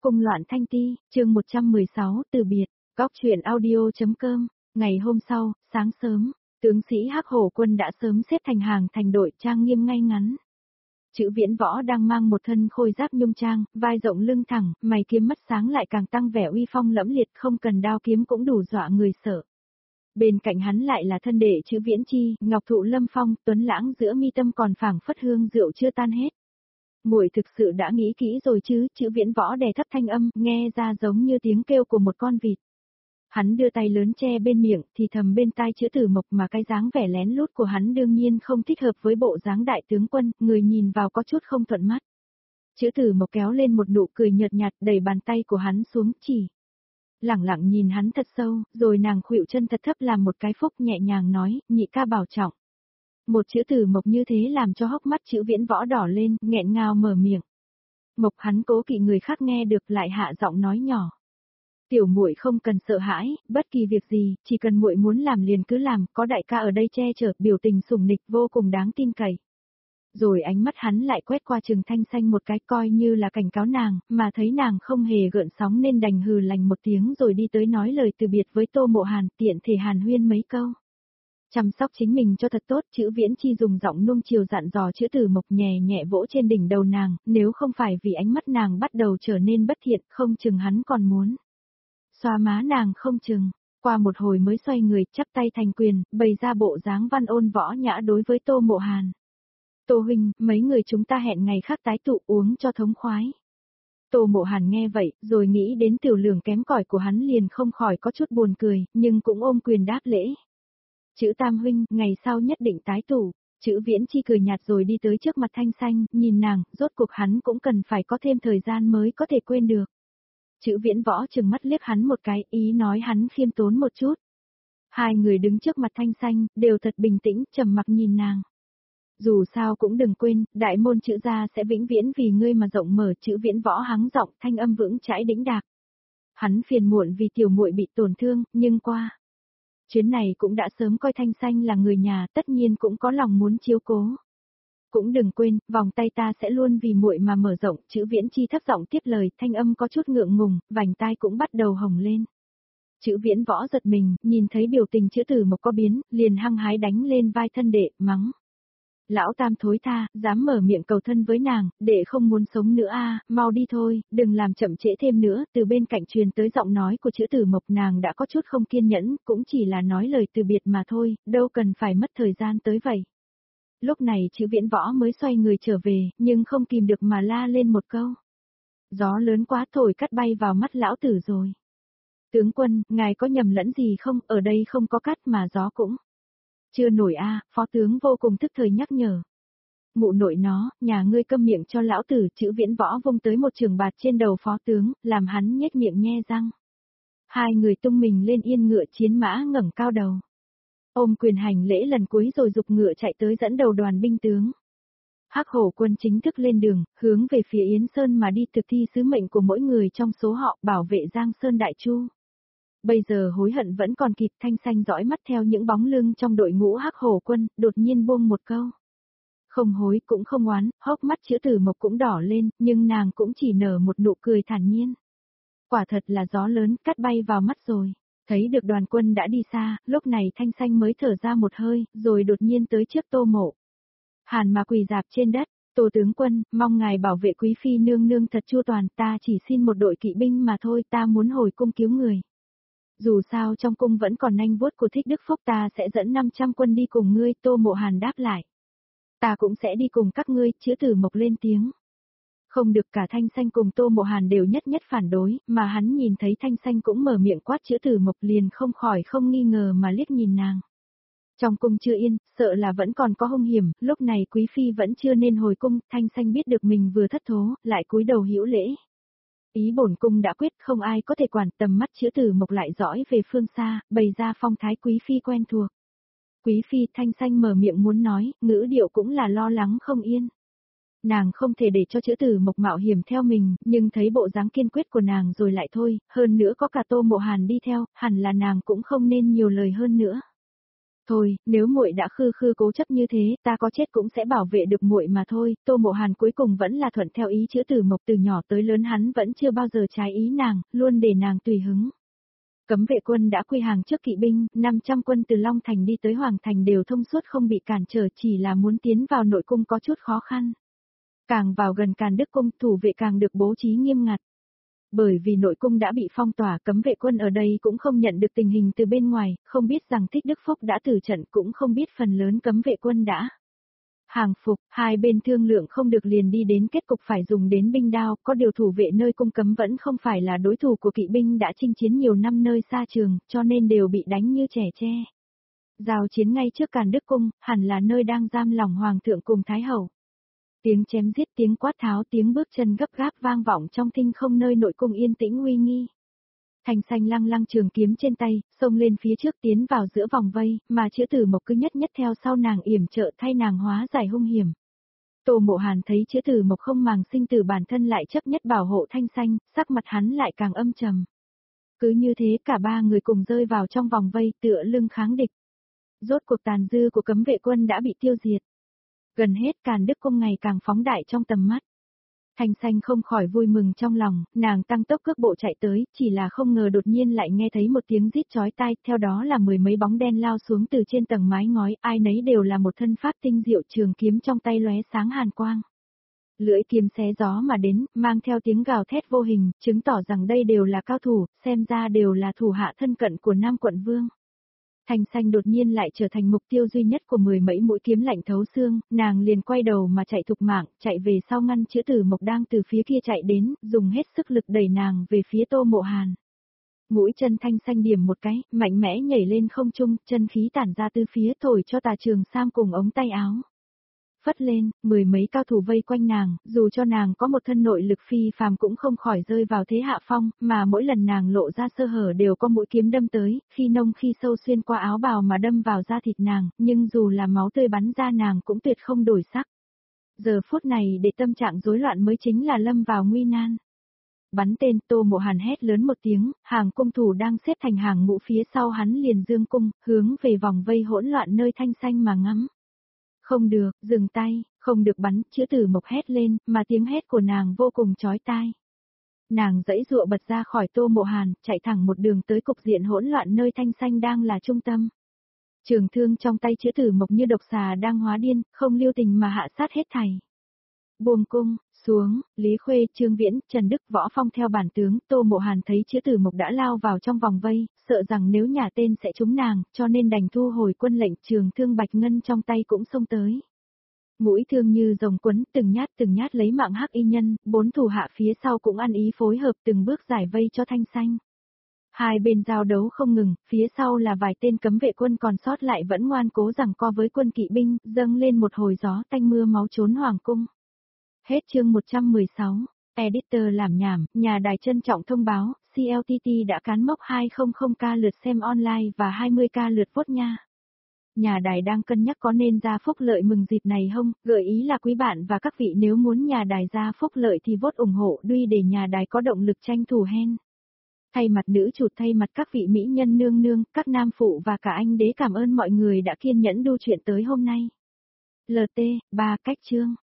Cung loạn thanh ti, chương 116, từ biệt, góc truyện audio.com, ngày hôm sau, sáng sớm, tướng sĩ Hắc Hổ quân đã sớm xếp thành hàng thành đội trang nghiêm ngay ngắn. Chữ Viễn Võ đang mang một thân khôi giáp nhung trang, vai rộng lưng thẳng, mày kiếm mắt sáng lại càng tăng vẻ uy phong lẫm liệt, không cần đao kiếm cũng đủ dọa người sợ. Bên cạnh hắn lại là thân đệ Chữ Viễn Chi, ngọc thụ lâm phong, tuấn lãng giữa mi tâm còn phảng phất hương rượu chưa tan hết. Muội thực sự đã nghĩ kỹ rồi chứ? Chữ Viễn Võ đè thấp thanh âm, nghe ra giống như tiếng kêu của một con vịt. Hắn đưa tay lớn che bên miệng, thì thầm bên tai Chữ Tử Mộc, mà cái dáng vẻ lén lút của hắn đương nhiên không thích hợp với bộ dáng đại tướng quân, người nhìn vào có chút không thuận mắt. Chữ Tử Mộc kéo lên một nụ cười nhợt nhạt, đẩy bàn tay của hắn xuống chỉ. Lẳng lặng nhìn hắn thật sâu, rồi nàng khuỵu chân thật thấp làm một cái phúc nhẹ nhàng nói, nhị ca bảo trọng. Một chữ Tử Mộc như thế làm cho hốc mắt Chữ Viễn Võ đỏ lên, nghẹn ngào mở miệng. Mộc hắn cố kỵ người khác nghe được lại hạ giọng nói nhỏ. Tiểu muội không cần sợ hãi, bất kỳ việc gì, chỉ cần muội muốn làm liền cứ làm, có đại ca ở đây che chở, biểu tình sủng nịch vô cùng đáng tin cậy. Rồi ánh mắt hắn lại quét qua Trừng Thanh Xanh một cái coi như là cảnh cáo nàng, mà thấy nàng không hề gợn sóng nên đành hừ lành một tiếng rồi đi tới nói lời từ biệt với Tô Mộ Hàn, tiện thể hàn huyên mấy câu. Chăm sóc chính mình cho thật tốt, Chữ Viễn Chi dùng giọng nuông chiều dặn dò Chữ Tử Mộc nhẹ nhẹ vỗ trên đỉnh đầu nàng, nếu không phải vì ánh mắt nàng bắt đầu trở nên bất thiện, không chừng hắn còn muốn xoa má nàng không chừng. Qua một hồi mới xoay người, chắp tay thành quyền, bày ra bộ dáng văn ôn võ nhã đối với Tô Mộ Hàn. Tô huynh, mấy người chúng ta hẹn ngày khác tái tụ uống cho thống khoái. Tô Mộ Hàn nghe vậy, rồi nghĩ đến tiểu lượng kém cỏi của hắn liền không khỏi có chút buồn cười, nhưng cũng ôm quyền đáp lễ. Chữ Tam huynh, ngày sau nhất định tái tụ. Chữ Viễn Chi cười nhạt rồi đi tới trước mặt Thanh Xanh, nhìn nàng, rốt cuộc hắn cũng cần phải có thêm thời gian mới có thể quên được. Chữ Viễn Võ trừng mắt liếc hắn một cái, ý nói hắn khiêm tốn một chút. Hai người đứng trước mặt Thanh Xanh, đều thật bình tĩnh, trầm mặc nhìn nàng. Dù sao cũng đừng quên, đại môn Chữ gia sẽ vĩnh viễn vì ngươi mà rộng mở. Chữ Viễn Võ hắng giọng, thanh âm vững chãi đĩnh đạc. Hắn phiền muộn vì tiểu muội bị tổn thương, nhưng qua chuyến này cũng đã sớm coi Thanh Xanh là người nhà, tất nhiên cũng có lòng muốn chiếu cố. Cũng đừng quên, vòng tay ta sẽ luôn vì muội mà mở rộng. Chữ Viễn Chi thấp giọng tiếp lời, thanh âm có chút ngượng ngùng, vành tai cũng bắt đầu hồng lên. Chữ Viễn Võ giật mình, nhìn thấy biểu tình Chữ Tử Mộc có biến, liền hăng hái đánh lên vai thân đệ, mắng. Lão Tam thối tha, dám mở miệng cầu thân với nàng, đệ không muốn sống nữa a, mau đi thôi, đừng làm chậm trễ thêm nữa. Từ bên cạnh truyền tới giọng nói của Chữ Tử Mộc, nàng đã có chút không kiên nhẫn, cũng chỉ là nói lời từ biệt mà thôi, đâu cần phải mất thời gian tới vậy. Lúc này Chữ Viễn Võ mới xoay người trở về, nhưng không kìm được mà la lên một câu. Gió lớn quá thổi cắt bay vào mắt lão tử rồi. Tướng quân, ngài có nhầm lẫn gì không, ở đây không có cắt mà gió cũng chưa nổi a. Phó tướng vô cùng tức thời nhắc nhở. Mụ nội nó, nhà ngươi câm miệng cho lão tử. Chữ Viễn Võ vung tới một trường bạt trên đầu phó tướng, làm hắn nhếch miệng nhe răng. Hai người tung mình lên yên ngựa chiến mã ngẩng cao đầu. Ôm quyền hành lễ lần cuối rồi giục ngựa chạy tới dẫn đầu đoàn binh tướng. Hắc Hổ quân chính thức lên đường, hướng về phía Yến Sơn mà đi, thực thi sứ mệnh của mỗi người trong số họ, bảo vệ Giang Sơn Đại Chu. Bây giờ hối hận vẫn còn kịp. Thanh Xanh dõi mắt theo những bóng lưng trong đội ngũ Hắc Hổ quân, đột nhiên buông một câu. Không hối cũng không oán, hốc mắt Chữ Tử Mộc cũng đỏ lên, nhưng nàng cũng chỉ nở một nụ cười thản nhiên. Quả thật là gió lớn cắt bay vào mắt rồi. Thấy được đoàn quân đã đi xa, lúc này Thanh Xanh mới thở ra một hơi, rồi đột nhiên tới trước Tô Mộ Hàn mà quỳ rạp trên đất. Tô tướng quân, mong ngài bảo vệ quý phi nương nương thật chu toàn, ta chỉ xin một đội kỵ binh mà thôi, ta muốn hồi cung cứu người. Dù sao trong cung vẫn còn nanh vuốt của Thích Đức Phúc, ta sẽ dẫn 500 quân đi cùng ngươi. Tô Mộ Hàn đáp lại. Ta cũng sẽ đi cùng các ngươi. Chữ Tử Mộc lên tiếng. Không được, cả Thanh Xanh cùng Tô Mộ Hàn đều nhất nhất phản đối, mà hắn nhìn thấy Thanh Xanh cũng mở miệng quát Chữ Tử Mộc liền không khỏi không nghi ngờ mà liếc nhìn nàng. Trong cung chưa yên, sợ là vẫn còn có hung hiểm, lúc này quý phi vẫn chưa nên hồi cung. Thanh Xanh biết được mình vừa thất thố, lại cúi đầu hữu lễ. Ý bổn cung đã quyết, không ai có thể quản. Tầm mắt Chữ Tử Mộc lại dõi về phương xa, bày ra phong thái quý phi quen thuộc. Quý phi. Thanh Xanh mở miệng muốn nói, ngữ điệu cũng là lo lắng không yên. Nàng không thể để cho Chữ Tử Mộc mạo hiểm theo mình, nhưng thấy bộ dáng kiên quyết của nàng rồi lại thôi, hơn nữa có cả Tô Mộ Hàn đi theo, hẳn là nàng cũng không nên nhiều lời hơn nữa. Thôi, nếu muội đã khư khư cố chấp như thế, ta có chết cũng sẽ bảo vệ được muội mà thôi. Tô Mộ Hàn cuối cùng vẫn là thuận theo ý Chữ Tử Mộc, từ nhỏ tới lớn hắn vẫn chưa bao giờ trái ý nàng, luôn để nàng tùy hứng. Cấm vệ quân đã quy hàng trước kỵ binh, 500 quân từ Long Thành đi tới Hoàng Thành đều thông suốt không bị cản trở, chỉ là muốn tiến vào nội cung có chút khó khăn. Càng vào gần Càn Đức Cung, thủ vệ càng được bố trí nghiêm ngặt. Bởi vì nội cung đã bị phong tỏa, cấm vệ quân ở đây cũng không nhận được tình hình từ bên ngoài, không biết rằng Thích Đức Phúc đã tử trận, cũng không biết phần lớn cấm vệ quân đã hàng phục, hai bên thương lượng không được liền đi đến kết cục phải dùng đến binh đao, có điều thủ vệ nơi cung cấm vẫn không phải là đối thủ của kỵ binh đã chinh chiến nhiều năm nơi xa trường, cho nên đều bị đánh như trẻ tre. Giao chiến ngay trước Càn Đức Cung, hẳn là nơi đang giam lỏng Hoàng thượng cùng Thái Hậu. Tiếng chém giết, tiếng quát tháo, tiếng bước chân gấp gáp vang vọng trong thinh không, nơi nội cung yên tĩnh uy nghi. Thành Xanh lăng lăng trường kiếm trên tay, xông lên phía trước tiến vào giữa vòng vây, mà Chữ Tử Mộc cứ nhất nhất theo sau nàng yểm trợ thay nàng hóa giải hung hiểm. Tô Mộ Hàn thấy Chữ Tử Mộc không màng sinh tử bản thân lại chấp nhất bảo hộ Thanh Xanh, sắc mặt hắn lại càng âm trầm. Cứ như thế cả ba người cùng rơi vào trong vòng vây tựa lưng kháng địch. Rốt cuộc tàn dư của cấm vệ quân đã bị tiêu diệt. Gần hết Càn Đức Cung ngày càng phóng đại trong tầm mắt. Thanh Xanh không khỏi vui mừng trong lòng, nàng tăng tốc cước bộ chạy tới, chỉ là không ngờ đột nhiên lại nghe thấy một tiếng rít chói tai, theo đó là mười mấy bóng đen lao xuống từ trên tầng mái ngói, ai nấy đều là một thân pháp tinh diệu, trường kiếm trong tay lóe sáng hàn quang. Lưỡi kiếm xé gió mà đến, mang theo tiếng gào thét vô hình, chứng tỏ rằng đây đều là cao thủ, xem ra đều là thủ hạ thân cận của Nam Quận Vương. Thanh Xanh đột nhiên lại trở thành mục tiêu duy nhất của mười mấy mũi kiếm lạnh thấu xương, nàng liền quay đầu mà chạy thục mạng, chạy về sau ngăn Chữ Tử Mộc đang từ phía kia chạy đến, dùng hết sức lực đẩy nàng về phía Tô Mộ Hàn. Mũi chân Thanh Xanh điểm một cái, mạnh mẽ nhảy lên không trung, chân khí tản ra từ phía thổi cho tà trường sam cùng ống tay áo. Phất lên, mười mấy cao thủ vây quanh nàng, dù cho nàng có một thân nội lực phi phàm cũng không khỏi rơi vào thế hạ phong, mà mỗi lần nàng lộ ra sơ hở đều có mũi kiếm đâm tới, khi nông khi sâu xuyên qua áo bào mà đâm vào da thịt nàng, nhưng dù là máu tươi bắn ra nàng cũng tuyệt không đổi sắc. Giờ phút này để tâm trạng rối loạn mới chính là lâm vào nguy nan. Bắn tên, Tô Mộ Hàn hét lớn một tiếng, hàng cung thủ đang xếp thành hàng ngũ phía sau hắn liền dương cung, hướng về vòng vây hỗn loạn nơi Thanh Xanh mà ngắm. Không được, dừng tay, không được bắn, Chữ Tử Mộc hét lên, mà tiếng hét của nàng vô cùng chói tai. Nàng giãy giụa bật ra khỏi Tô Mộ Hàn, chạy thẳng một đường tới cục diện hỗn loạn nơi Thanh Xanh đang là trung tâm. Trường thương trong tay Chữ Tử Mộc như độc xà đang hóa điên, không lưu tình mà hạ sát hết thảy. Buông cung, xuống, Lý Khuê, Trương Viễn, Trần Đức, Võ Phong theo bản tướng, Tô Mộ Hàn thấy Chữ Tử Mộc đã lao vào trong vòng vây, sợ rằng nếu nhả tên sẽ trúng nàng, cho nên đành thu hồi quân lệnh, trường thương bạch ngân trong tay cũng xông tới. Mũi thương như rồng quấn, từng nhát lấy mạng Hắc Y Nhân, bốn thủ hạ phía sau cũng ăn ý phối hợp từng bước giải vây cho Thanh Xanh. Hai bên giao đấu không ngừng, phía sau là vài tên cấm vệ quân còn sót lại vẫn ngoan cố giằng co với quân kỵ binh, dâng lên một hồi gió tanh mưa máu trốn hoàng cung. Hết chương 116, Editor làm nhảm, nhà đài trân trọng thông báo, CLTT đã cán mốc 200k lượt xem online và 20k lượt vote nha. Nhà đài đang cân nhắc có nên ra phúc lợi mừng dịp này không, gợi ý là quý bạn và các vị nếu muốn nhà đài ra phúc lợi thì vote ủng hộ Duy để nhà đài có động lực tranh thủ hen. Thay mặt nữ chủ, thay mặt các vị mỹ nhân nương nương, các nam phụ và cả anh đế cảm ơn mọi người đã kiên nhẫn đu chuyện tới hôm nay. LT, 3 cách chương.